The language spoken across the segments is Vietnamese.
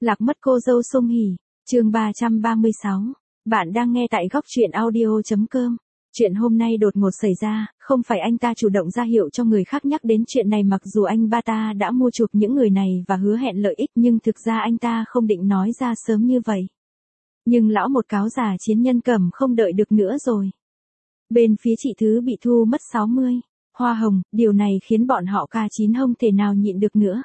Lạc mất cô dâu Sung Hỉ, chương 336. Bạn đang nghe tại góc truyện audio.com. Chuyện hôm nay đột ngột xảy ra, không phải anh ta chủ động ra hiệu cho người khác nhắc đến chuyện này, mặc dù anh ba ta đã mua chuộc những người này và hứa hẹn lợi ích, nhưng thực ra anh ta không định nói ra sớm như vậy. Nhưng lão một cáo già Chiến Nhân Cẩm không đợi được nữa rồi. Bên phía chị Thứ bị thu mất 60 hoa hồng, điều này khiến bọn họ K9 không thể nào nhịn được nữa.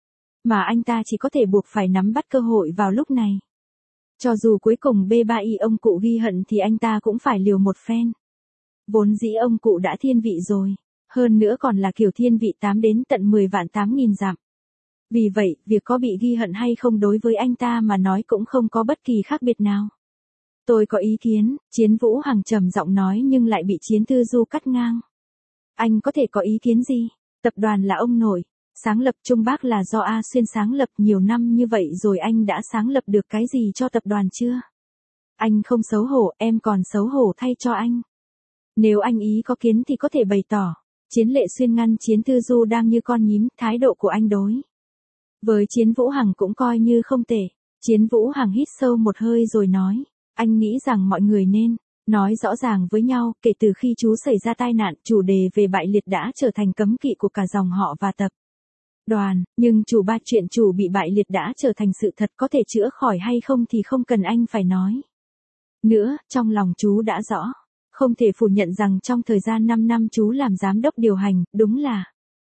Mà anh ta chỉ có thể buộc phải nắm bắt cơ hội vào lúc này. Cho dù cuối cùng B3Y ông cụ ghi hận thì anh ta cũng phải liều một phen. Vốn dĩ ông cụ đã thiên vị rồi, hơn nữa còn là kiểu thiên vị 8 đến tận 10 vạn 8.000 dặm. Vì vậy, việc có bị ghi hận hay không đối với anh ta mà nói cũng không có bất kỳ khác biệt nào. Tôi có ý kiến, Chiến Vũ Hằng trầm giọng nói, nhưng lại bị Chiến Tư Du cắt ngang. Anh có thể có ý kiến gì? Tập đoàn là ông nội, sáng lập Trung Bắc là do A Xuyên sáng lập, nhiều năm như vậy rồi anh đã sáng lập được cái gì cho tập đoàn chưa? Anh không xấu hổ, em còn xấu hổ thay cho anh. Nếu anh ý có kiến thì có thể bày tỏ. Chiến Lệ Xuyên ngăn Chiến Tư Du đang như con nhím, thái độ của anh đối với Chiến Vũ Hằng cũng coi như không tệ. Chiến Vũ Hằng hít sâu một hơi rồi nói, anh nghĩ rằng mọi người nên nói rõ ràng với nhau. Kể từ khi chú xảy ra tai nạn, chủ đề về bại liệt đã trở thành cấm kỵ của cả dòng họ và tập đoàn, nhưng chuyện chủ bị bại liệt đã trở thành sự thật, có thể chữa khỏi hay không thì không cần anh phải nói nữa, trong lòng chú đã rõ. Không thể phủ nhận rằng trong thời gian 5 năm chú làm giám đốc điều hành, đúng là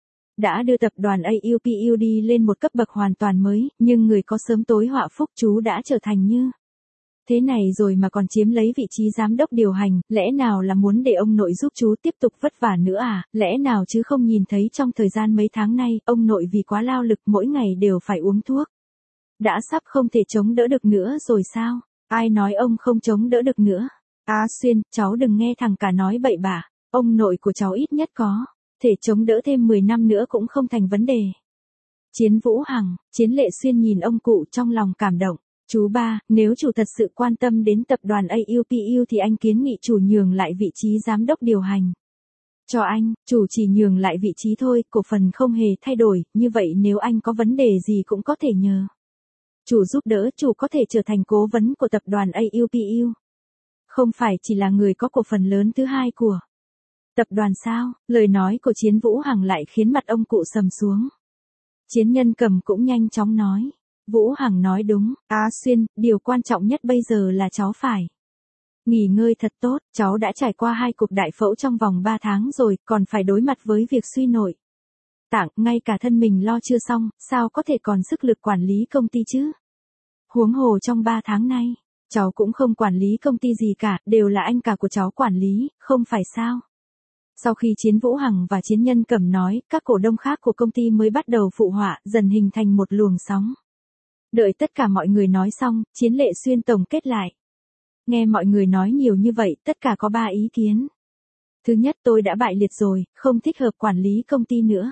đã đưa tập đoàn AUPUD lên một cấp bậc hoàn toàn mới, nhưng người có sớm tối họa phúc, chú đã trở thành như thế này rồi mà còn chiếm lấy vị trí giám đốc điều hành, lẽ nào là muốn để ông nội giúp chú tiếp tục vất vả nữa à? Lẽ nào chứ không nhìn thấy trong thời gian mấy tháng nay, ông nội vì quá lao lực mỗi ngày đều phải uống thuốc. Đã sắp không thể chống đỡ được nữa rồi sao? Ai nói ông không chống đỡ được nữa? Xuyên, cháu đừng nghe thằng cả nói bậy bạ, ông nội của cháu ít nhất có thể chống đỡ thêm 10 năm nữa cũng không thành vấn đề. Chiến Vũ Hằng, Chiến Lệ Xuyên nhìn ông cụ trong lòng cảm động. Chú ba, nếu chủ thật sự quan tâm đến tập đoàn AUPU thì anh kiến nghị chủ nhường lại vị trí giám đốc điều hành cho anh. Chủ chỉ nhường lại vị trí thôi, cổ phần không hề thay đổi, như vậy nếu anh có vấn đề gì cũng có thể nhờ chủ giúp đỡ. Chủ có thể trở thành cố vấn của tập đoàn AUPU, không phải chỉ là người có cổ phần lớn thứ hai của tập đoàn sao? Lời nói của Chiến Vũ Hằng lại khiến mặt ông cụ sầm xuống. Chiến Nhân Cẩm cũng nhanh chóng nói, Vũ Hằng nói đúng, Xuyên, điều quan trọng nhất bây giờ là cháu phải nghỉ ngơi thật tốt. Cháu đã trải qua 2 cuộc đại phẫu trong vòng 3 tháng rồi, còn phải đối mặt với việc suy nội tạng, ngay cả thân mình lo chưa xong, sao có thể còn sức lực quản lý công ty chứ? Huống hồ trong 3 tháng nay, cháu cũng không quản lý công ty gì cả, đều là anh cả của cháu quản lý, không phải sao? Sau khi Chiến Vũ Hằng và Chiến Nhân Cẩm nói, các cổ đông khác của công ty mới bắt đầu phụ họa, dần hình thành một luồng sóng. Đợi tất cả mọi người nói xong, Chiến Lệ Xuyên tổng kết lại. Nghe mọi người nói nhiều như vậy, tất cả có 3 ý kiến. Thứ nhất, tôi đã bại liệt rồi, không thích hợp quản lý công ty nữa.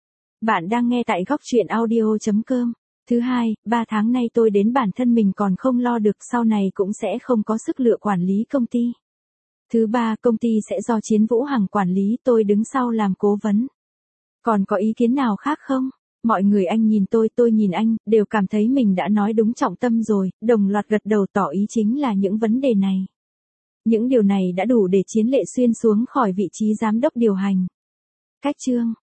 Bạn đang nghe tại góc truyện audio.com. Thứ hai, 3 tháng nay tôi đến bản thân mình còn không lo được, sau này cũng sẽ không có sức lựa quản lý công ty. Thứ ba, công ty sẽ do Chiến Vũ Hằng quản lý, tôi đứng sau làm cố vấn. Còn có ý kiến nào khác không? Mọi người anh nhìn tôi nhìn anh, đều cảm thấy mình đã nói đúng trọng tâm rồi, đồng loạt gật đầu tỏ ý chính là những vấn đề này. Những điều này đã đủ để Chiến Lệ Xuyên xuống khỏi vị trí giám đốc điều hành. Cách chương